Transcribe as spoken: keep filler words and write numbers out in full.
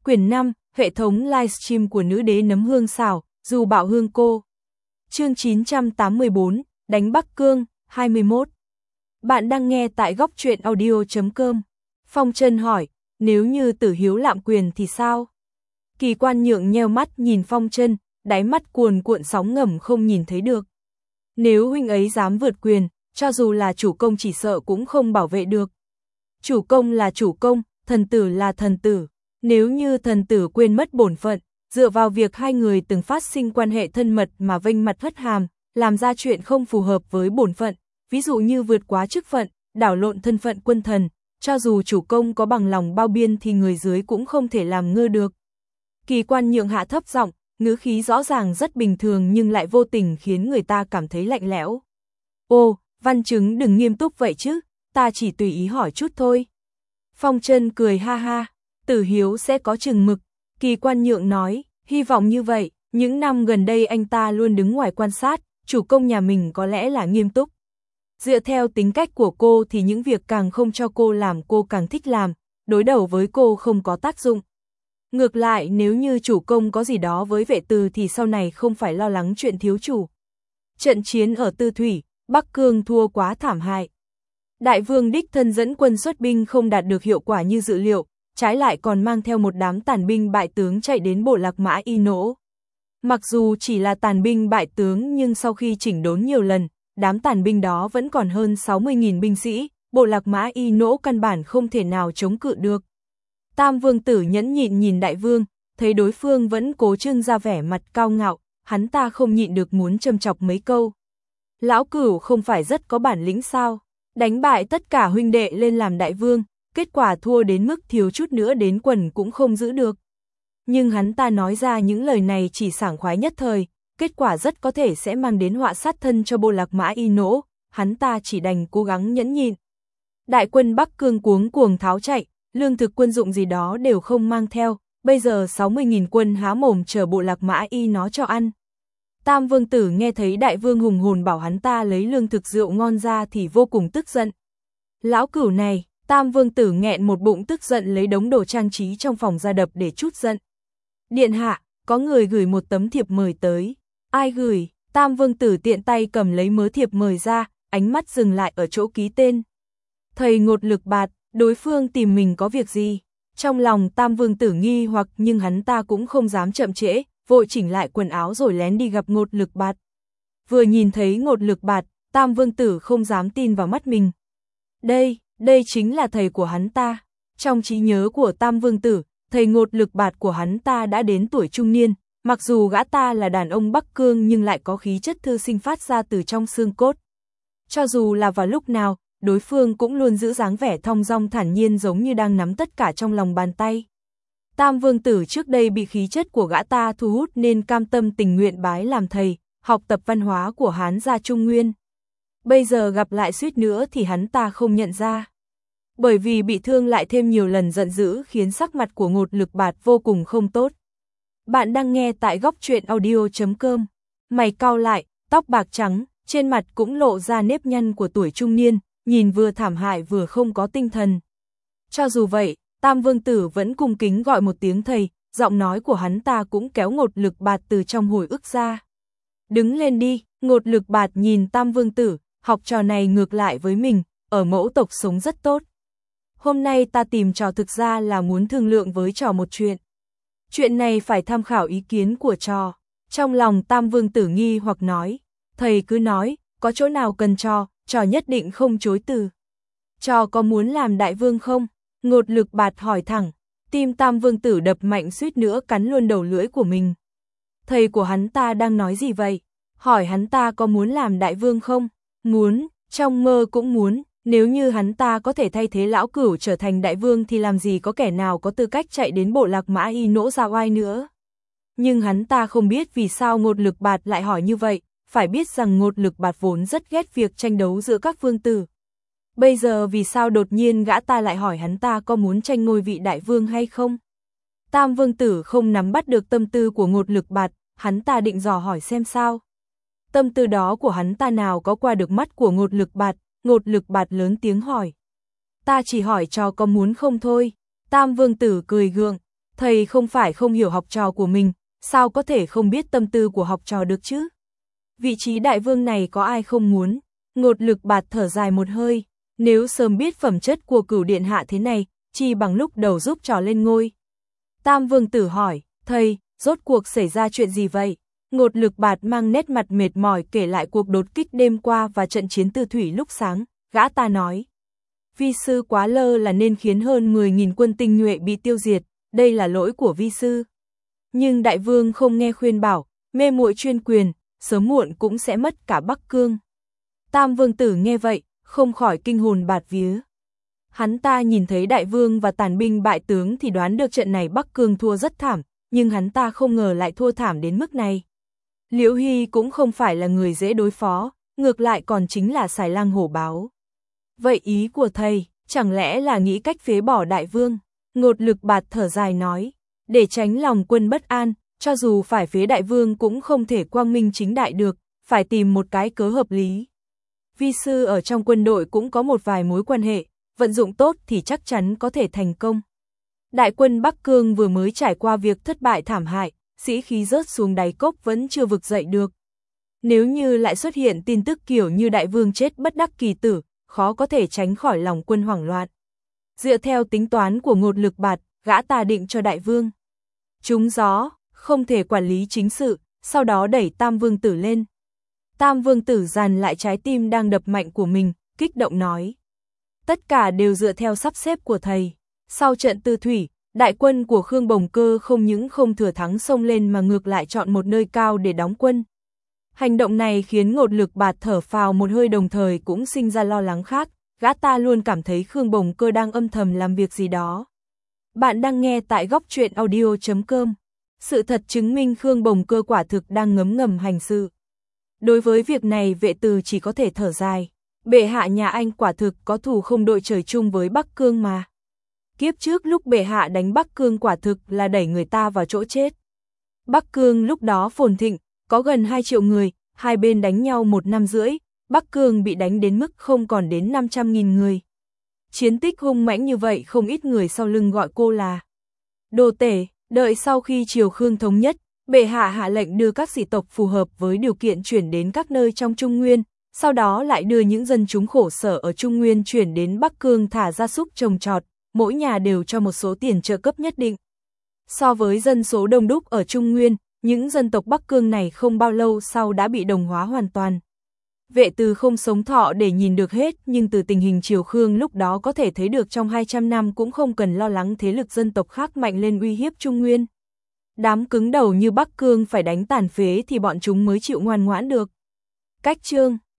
Quyển năm, hệ thống livestream của nữ đế nấm hương xào, dù bảo hương cô. Chương chín trăm tám mươi bốn, đánh Bắc Cương, hai mươi mốt. Bạn đang nghe tại góc truyện audio chấm com. Phong Trân hỏi, nếu như Tử Hiếu lạm quyền thì sao? Kỳ Quan Nhượng nheo mắt nhìn Phong Trân, đáy mắt cuồn cuộn sóng ngầm không nhìn thấy được. Nếu huynh ấy dám vượt quyền, cho dù là chủ công chỉ sợ cũng không bảo vệ được. Chủ công là chủ công, thần tử là thần tử. Nếu như thần tử quên mất bổn phận, dựa vào việc hai người từng phát sinh quan hệ thân mật mà vênh mặt hất hàm, làm ra chuyện không phù hợp với bổn phận, ví dụ như vượt quá chức phận, đảo lộn thân phận quân thần, cho dù chủ công có bằng lòng bao biên thì người dưới cũng không thể làm ngơ được. Kỳ Quan Nhượng hạ thấp giọng, ngữ khí rõ ràng rất bình thường nhưng lại vô tình khiến người ta cảm thấy lạnh lẽo. Ô, Văn Chứng đừng nghiêm túc vậy chứ, ta chỉ tùy ý hỏi chút thôi. Phong Trân cười ha ha, Tử Hiếu sẽ có chừng mực. Kỳ Quan Nhượng nói, hy vọng như vậy, những năm gần đây anh ta luôn đứng ngoài quan sát, chủ công nhà mình có lẽ là nghiêm túc. Dựa theo tính cách của cô thì những việc càng không cho cô làm cô càng thích làm, đối đầu với cô không có tác dụng. Ngược lại nếu như chủ công có gì đó với vệ từ thì sau này không phải lo lắng chuyện thiếu chủ. Trận chiến ở Tư Thủy, Bắc Cương thua quá thảm hại. Đại vương đích thân dẫn quân xuất binh không đạt được hiệu quả như dự liệu, trái lại còn mang theo một đám tàn binh bại tướng chạy đến bộ Lạc Mã Y Nỗ. Mặc dù chỉ là tàn binh bại tướng nhưng sau khi chỉnh đốn nhiều lần, đám tàn binh đó vẫn còn hơn sáu mươi nghìn binh sĩ, bộ Lạc Mã Y Nỗ căn bản không thể nào chống cự được. Tam Vương Tử nhẫn nhịn nhìn Đại Vương, thấy đối phương vẫn cố trưng ra vẻ mặt cao ngạo, hắn ta không nhịn được muốn châm chọc mấy câu. Lão Cửu không phải rất có bản lĩnh sao, đánh bại tất cả huynh đệ lên làm đại vương, kết quả thua đến mức thiếu chút nữa đến quần cũng không giữ được. Nhưng hắn ta nói ra những lời này chỉ sảng khoái nhất thời, kết quả rất có thể sẽ mang đến họa sát thân cho bộ Lạc Mã Y Nỗ, hắn ta chỉ đành cố gắng nhẫn nhịn. Đại quân Bắc Cương cuống cuồng tháo chạy, lương thực quân dụng gì đó đều không mang theo, bây giờ sáu mươi nghìn quân há mồm chờ bộ Lạc Mã Y nó cho ăn. Tam Vương Tử nghe thấy Đại Vương hùng hồn bảo hắn ta lấy lương thực rượu ngon ra thì vô cùng tức giận. Lão Cửu này, Tam Vương Tử nghẹn một bụng tức giận lấy đống đồ trang trí trong phòng ra đập để trút giận. Điện hạ, có người gửi một tấm thiệp mời tới. Ai gửi? Tam Vương Tử tiện tay cầm lấy mớ thiệp mời ra, ánh mắt dừng lại ở chỗ ký tên. Thầy Ngột Lực Bạt, đối phương tìm mình có việc gì? Trong lòng Tam Vương Tử nghi hoặc nhưng hắn ta cũng không dám chậm trễ, vội chỉnh lại quần áo rồi lén đi gặp Ngột Lực Bạt. Vừa nhìn thấy Ngột Lực Bạt, Tam Vương Tử không dám tin vào mắt mình. Đây, đây chính là thầy của hắn ta. Trong trí nhớ của Tam Vương Tử, thầy Ngột Lực Bạt của hắn ta đã đến tuổi trung niên, mặc dù gã ta là đàn ông Bắc Cương nhưng lại có khí chất thư sinh phát ra từ trong xương cốt. Cho dù là vào lúc nào, đối phương cũng luôn giữ dáng vẻ thong dong thản nhiên giống như đang nắm tất cả trong lòng bàn tay. Tam Vương Tử trước đây bị khí chất của gã ta thu hút nên cam tâm tình nguyện bái làm thầy, học tập văn hóa của Hán gia Trung Nguyên. Bây giờ gặp lại suýt nữa thì hắn ta không nhận ra. Bởi vì bị thương lại thêm nhiều lần giận dữ khiến sắc mặt của Ngột Lực Bạt vô cùng không tốt. Bạn đang nghe tại góc truyện audio chấm com. Mày cau lại, tóc bạc trắng, trên mặt cũng lộ ra nếp nhăn của tuổi trung niên, nhìn vừa thảm hại vừa không có tinh thần. Cho dù vậy, Tam Vương Tử vẫn cung kính gọi một tiếng thầy, giọng nói của hắn ta cũng kéo Ngột Lực Bạt từ trong hồi ức ra. Đứng lên đi, Ngột Lực Bạt nhìn Tam Vương Tử, học trò này ngược lại với mình, ở mẫu tộc sống rất tốt. Hôm nay ta tìm trò thực ra là muốn thương lượng với trò một chuyện. Chuyện này phải tham khảo ý kiến của trò. Trong lòng Tam Vương Tử nghi hoặc nói, thầy cứ nói, có chỗ nào cần trò, trò nhất định không chối từ. Trò có muốn làm đại vương không? Ngột Lực Bạt hỏi thẳng, tim Tam Vương Tử đập mạnh suýt nữa cắn luôn đầu lưỡi của mình. Thầy của hắn ta đang nói gì vậy? Hỏi hắn ta có muốn làm đại vương không? Muốn, trong mơ cũng muốn, nếu như hắn ta có thể thay thế Lão Cửu trở thành đại vương thì làm gì có kẻ nào có tư cách chạy đến bộ Lạc Mã Y Nỗ ra oai nữa. Nhưng hắn ta không biết vì sao Ngột Lực Bạt lại hỏi như vậy, phải biết rằng Ngột Lực Bạt vốn rất ghét việc tranh đấu giữa các vương tử. Bây giờ vì sao đột nhiên gã ta lại hỏi hắn ta có muốn tranh ngôi vị đại vương hay không? Tam Vương Tử không nắm bắt được tâm tư của Ngột Lực Bạt, hắn ta định dò hỏi xem sao. Tâm tư đó của hắn ta nào có qua được mắt của Ngột Lực Bạt, Ngột Lực Bạt lớn tiếng hỏi. Ta chỉ hỏi cho có muốn không thôi. Tam Vương Tử cười gượng, Thầy không phải không hiểu học trò của mình, sao có thể không biết tâm tư của học trò được chứ? Vị trí đại vương này có ai không muốn? Ngột Lực Bạt thở dài một hơi, nếu sớm biết phẩm chất của Cửu điện hạ thế này, chi bằng lúc đầu giúp trò lên ngôi. Tam vương tử hỏi, thầy, rốt cuộc xảy ra chuyện gì vậy? Ngột Lực Bạt mang nét mặt mệt mỏi kể lại cuộc đột kích đêm qua và trận chiến Tư Thủy lúc sáng, gã ta nói. Vi sư quá lơ là nên khiến hơn mười nghìn quân tinh nhuệ bị tiêu diệt, đây là lỗi của vi sư. Nhưng đại vương không nghe khuyên bảo, mê muội chuyên quyền, sớm muộn cũng sẽ mất cả Bắc Cương. Tam vương tử nghe vậy, không khỏi kinh hồn bạt vía. Hắn ta nhìn thấy đại vương và tàn binh bại tướng thì đoán được trận này Bắc Cương thua rất thảm, nhưng hắn ta không ngờ lại thua thảm đến mức này. Liễu Hy cũng không phải là người dễ đối phó, ngược lại còn chính là xài lang hổ báo. Vậy ý của thầy, chẳng lẽ là nghĩ cách phế bỏ đại vương? Ngột Lực Bạt thở dài nói, để tránh lòng quân bất an, cho dù phải phế đại vương cũng không thể quang minh chính đại được, phải tìm một cái cớ hợp lý. Vi sư ở trong quân đội cũng có một vài mối quan hệ, vận dụng tốt thì chắc chắn có thể thành công. Đại quân Bắc Cương vừa mới trải qua việc thất bại thảm hại, sĩ khí rớt xuống đáy cốc vẫn chưa vực dậy được. Nếu như lại xuất hiện tin tức kiểu như đại vương chết bất đắc kỳ tử, khó có thể tránh khỏi lòng quân hoảng loạn. Dựa theo tính toán của Ngột Lực Bạt, gã ta định cho đại vương trúng gió, không thể quản lý chính sự, sau đó đẩy Tam vương tử lên. Tam vương tử dàn lại trái tim đang đập mạnh của mình, kích động nói. Tất cả đều dựa theo sắp xếp của thầy. Sau trận Tư Thủy, đại quân của Khương Bồng Cơ không những không thừa thắng xông lên mà ngược lại chọn một nơi cao để đóng quân. Hành động này khiến Ngột Lực Bạt thở phào một hơi, đồng thời cũng sinh ra lo lắng khác, gã ta luôn cảm thấy Khương Bồng Cơ đang âm thầm làm việc gì đó. Bạn đang nghe tại góc truyện audio chấm com. Sự thật chứng minh Khương Bồng Cơ quả thực đang ngấm ngầm hành sự. Đối với việc này Vệ Từ chỉ có thể thở dài. Bệ hạ nhà anh quả thực có thù không đội trời chung với Bắc Cương mà. Kiếp trước lúc bệ hạ đánh Bắc Cương quả thực là đẩy người ta vào chỗ chết. Bắc Cương lúc đó phồn thịnh, có gần hai triệu người, hai bên đánh nhau một năm rưỡi, Bắc Cương bị đánh đến mức không còn đến năm trăm nghìn người. Chiến tích hung mãnh như vậy không ít người sau lưng gọi cô là đồ tể. Đợi sau khi triều Khương thống nhất, bệ hạ hạ lệnh đưa các sĩ tộc phù hợp với điều kiện chuyển đến các nơi trong Trung Nguyên, sau đó lại đưa những dân chúng khổ sở ở Trung Nguyên chuyển đến Bắc Cương thả gia súc trồng trọt, mỗi nhà đều cho một số tiền trợ cấp nhất định. So với dân số đông đúc ở Trung Nguyên, những dân tộc Bắc Cương này không bao lâu sau đã bị đồng hóa hoàn toàn. Vệ Từ không sống thọ để nhìn được hết, nhưng từ tình hình triều Khương lúc đó có thể thấy được trong hai trăm năm cũng không cần lo lắng thế lực dân tộc khác mạnh lên uy hiếp Trung Nguyên. Đám cứng đầu như Bắc Cương phải đánh tàn phế thì bọn chúng mới chịu ngoan ngoãn được. Cách chương